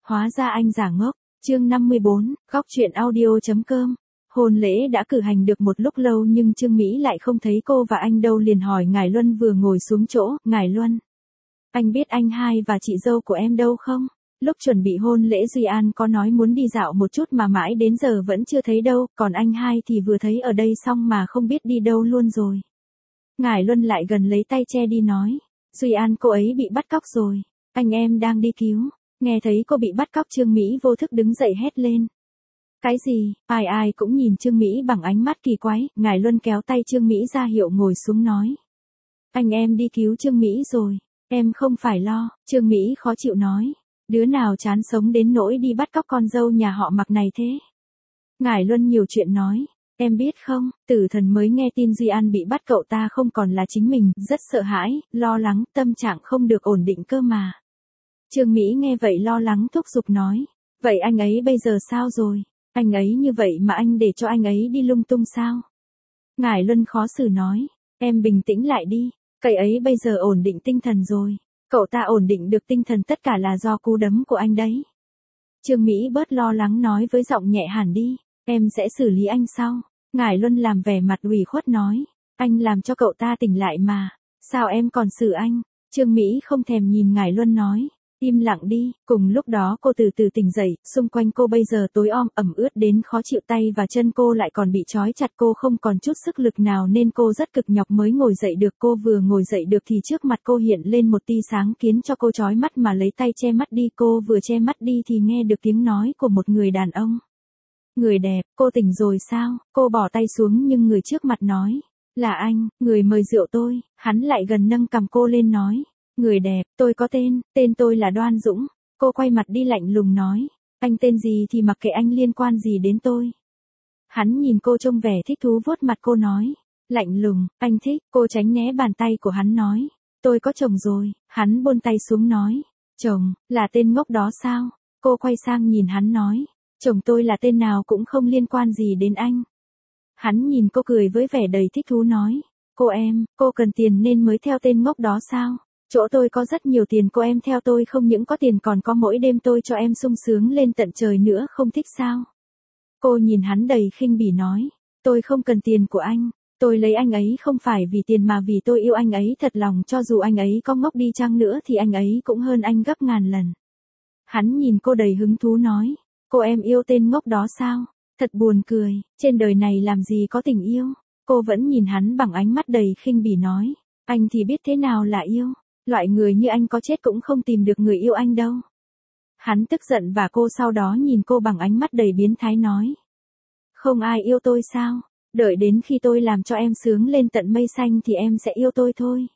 Hóa ra anh giả ngốc. Chương 54, góc truyện audio.com. Hôn lễ đã cử hành được một lúc lâu nhưng Trương Mỹ lại không thấy cô và anh đâu, liền hỏi Ngải Luân vừa ngồi xuống chỗ. Ngải Luân, anh biết anh hai và chị dâu của em đâu không? Lúc chuẩn bị hôn lễ Duy An có nói muốn đi dạo một chút mà mãi đến giờ vẫn chưa thấy đâu, còn anh hai thì vừa thấy ở đây xong mà không biết đi đâu luôn rồi. Ngải Luân lại gần lấy tay che đi nói. Duy An cô ấy bị bắt cóc rồi. Anh em đang đi cứu. Nghe thấy cô bị bắt cóc, Trương Mỹ vô thức đứng dậy hét lên. Cái gì? Ai cũng nhìn Trương Mỹ bằng ánh mắt kỳ quái. Ngải Luân kéo tay Trương Mỹ ra hiệu ngồi xuống nói. Anh em đi cứu Trương Mỹ rồi. Em không phải lo. Trương Mỹ khó chịu nói. Đứa nào chán sống đến nỗi đi bắt cóc con dâu nhà họ Mặc này thế? Ngải Luân nhiều chuyện nói. Em biết không, Tử Thần mới nghe tin Duy An bị bắt cậu ta không còn là chính mình, rất sợ hãi, lo lắng, tâm trạng không được ổn định cơ mà. Trương Mỹ nghe vậy lo lắng thúc giục nói. Vậy anh ấy bây giờ sao rồi? Anh ấy như vậy mà anh để cho anh ấy đi lung tung sao? Ngải Luân khó xử nói. Em bình tĩnh lại đi, cậu ấy bây giờ ổn định tinh thần rồi. Cậu ta ổn định được tinh thần tất cả là do cú đấm của anh đấy. Trương Mỹ bớt lo lắng nói với giọng nhẹ hẳn đi. Em sẽ xử lý anh sau. Ngải Luân làm vẻ mặt ủy khuất nói. Anh làm cho cậu ta tỉnh lại mà. Sao em còn xử anh? Trương Mỹ không thèm nhìn Ngải Luân nói. Im lặng đi. Cùng lúc đó cô từ từ tỉnh dậy. Xung quanh cô bây giờ tối om ẩm ướt đến khó chịu, tay và chân cô lại còn bị trói chặt, cô không còn chút sức lực nào nên cô rất cực nhọc mới ngồi dậy được. Cô vừa ngồi dậy được thì trước mặt cô hiện lên một tia sáng khiến cho cô chói mắt mà lấy tay che mắt đi. Cô vừa che mắt đi thì nghe được tiếng nói của một người đàn ông. Người đẹp, cô tỉnh rồi sao? Cô bỏ tay xuống nhưng người trước mặt nói. Là anh, người mời rượu tôi. Hắn lại gần nâng cằm cô lên nói. Người đẹp, tôi có tên tôi là Đoan Dũng. Cô quay mặt đi lạnh lùng nói. Anh tên gì thì mặc kệ anh, liên quan gì đến tôi? Hắn nhìn cô trông vẻ thích thú vuốt mặt cô nói. Lạnh lùng, anh thích. Cô tránh né bàn tay của hắn nói. Tôi có chồng rồi. Hắn buông tay xuống nói. Chồng, là tên ngốc đó sao? Cô quay sang nhìn hắn nói. Chồng tôi là tên nào cũng không liên quan gì đến anh. Hắn nhìn cô cười với vẻ đầy thích thú nói. Cô cần tiền nên mới theo tên ngốc đó sao? Chỗ tôi có rất nhiều tiền, cô em theo tôi không những có tiền còn có mỗi đêm tôi cho em sung sướng lên tận trời nữa, không thích sao? Cô nhìn hắn đầy khinh bỉ nói. Tôi không cần tiền của anh. Tôi lấy anh ấy không phải vì tiền mà vì tôi yêu anh ấy thật lòng, cho dù anh ấy có ngốc đi chăng nữa thì anh ấy cũng hơn anh gấp ngàn lần. Hắn nhìn cô đầy hứng thú nói. Cô em yêu tên ngốc đó sao? Thật buồn cười, trên đời này làm gì có tình yêu? Cô vẫn nhìn hắn bằng ánh mắt đầy khinh bỉ nói. Anh thì biết thế nào là yêu. Loại người như anh có chết cũng không tìm được người yêu anh đâu. Hắn tức giận và cô sau đó nhìn cô bằng ánh mắt đầy biến thái nói. Không ai yêu tôi sao? Đợi đến khi tôi làm cho em sướng lên tận mây xanh thì em sẽ yêu tôi thôi.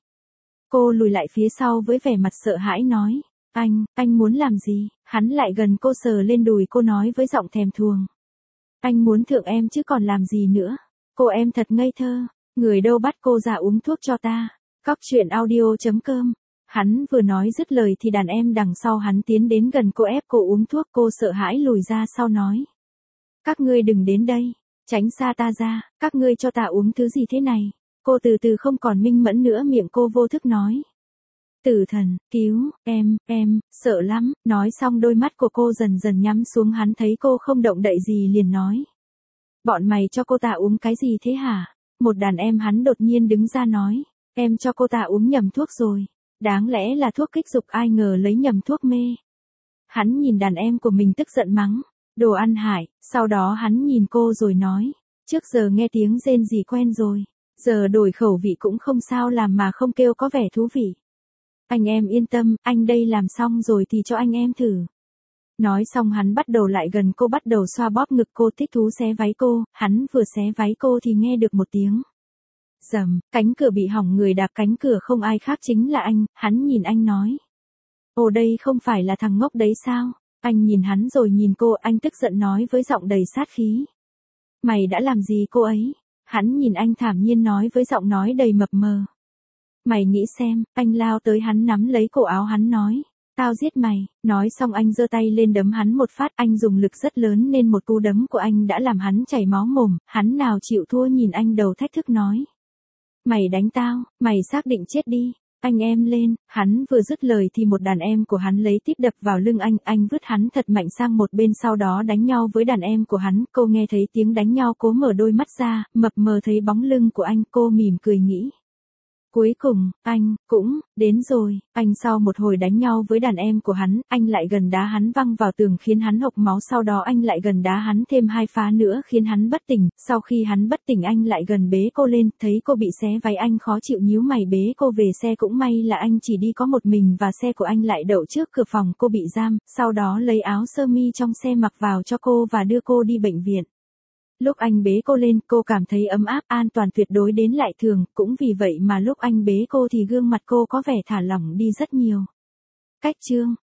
Cô lùi lại phía sau với vẻ mặt sợ hãi nói. Anh muốn làm gì? Hắn lại gần cô sờ lên đùi cô nói với giọng thèm thuồng. Anh muốn thượng em chứ còn làm gì nữa. Cô em thật ngây thơ. Người đâu bắt cô ra uống thuốc cho ta. Góc truyện audio.com. Hắn vừa nói dứt lời thì đàn em đằng sau hắn tiến đến gần cô ép cô uống thuốc. Cô sợ hãi lùi ra sau nói. Các ngươi đừng đến đây. Tránh xa ta ra. Các ngươi cho ta uống thứ gì thế này? Cô từ từ không còn minh mẫn nữa, miệng cô vô thức nói. Tử Thần, cứu, em, sợ lắm. Nói xong đôi mắt của cô dần dần nhắm xuống, hắn thấy cô không động đậy gì liền nói. Bọn mày cho cô ta uống cái gì thế hả? Một đàn em hắn đột nhiên đứng ra nói. Em cho cô ta uống nhầm thuốc rồi. Đáng lẽ là thuốc kích dục, ai ngờ lấy nhầm thuốc mê. Hắn nhìn đàn em của mình tức giận mắng. Đồ ăn hại. Sau đó hắn nhìn cô rồi nói. Trước giờ nghe tiếng rên rỉ quen rồi. Giờ đổi khẩu vị cũng không sao, làm mà không kêu có vẻ thú vị. Anh em yên tâm, anh đây làm xong rồi thì cho anh em thử. Nói xong hắn bắt đầu lại gần cô, bắt đầu xoa bóp ngực cô, thích thú xé váy cô. Hắn vừa xé váy cô thì nghe được một tiếng. Rầm, cánh cửa bị hỏng, người đạp cánh cửa không ai khác chính là anh. Hắn nhìn anh nói. Ồ, đây không phải là thằng ngốc đấy sao? Anh nhìn hắn rồi nhìn cô, anh tức giận nói với giọng đầy sát khí. Mày đã làm gì cô ấy? Hắn nhìn anh thản nhiên nói với giọng nói đầy mập mờ. Mày nghĩ xem. Anh lao tới hắn nắm lấy cổ áo hắn nói. Tao giết mày. Nói xong anh giơ tay lên đấm hắn một phát. Anh dùng lực rất lớn nên một cú đấm của anh đã làm hắn chảy máu mồm. Hắn nào chịu thua, nhìn anh đầu thách thức nói. Mày đánh tao, mày xác định chết đi. anh em lên, hắn vừa dứt lời thì một đàn em của hắn lấy tiếp đập vào lưng anh vứt hắn thật mạnh sang một bên sau đó đánh nhau với đàn em của hắn, cô nghe thấy tiếng đánh nhau cố mở đôi mắt ra, mập mờ thấy bóng lưng của anh, cô mỉm cười nghĩ. Cuối cùng, anh, cũng, đến rồi, anh sau một hồi đánh nhau với đàn em của hắn, anh lại gần đá hắn văng vào tường khiến hắn hộc máu sau đó anh lại gần đá hắn thêm 2 phát nữa khiến hắn bất tỉnh, sau khi hắn bất tỉnh anh lại gần bế cô lên, thấy cô bị xé váy anh khó chịu nhíu mày bế cô về xe cũng may là anh chỉ đi có một mình và xe của anh lại đậu trước cửa phòng cô bị giam, sau đó lấy áo sơ mi trong xe mặc vào cho cô và đưa cô đi bệnh viện. Lúc anh bế cô lên, cô cảm thấy ấm áp, an toàn tuyệt đối đến lại thường, cũng vì vậy mà lúc anh bế cô thì gương mặt cô có vẻ thả lỏng đi rất nhiều. Cách chương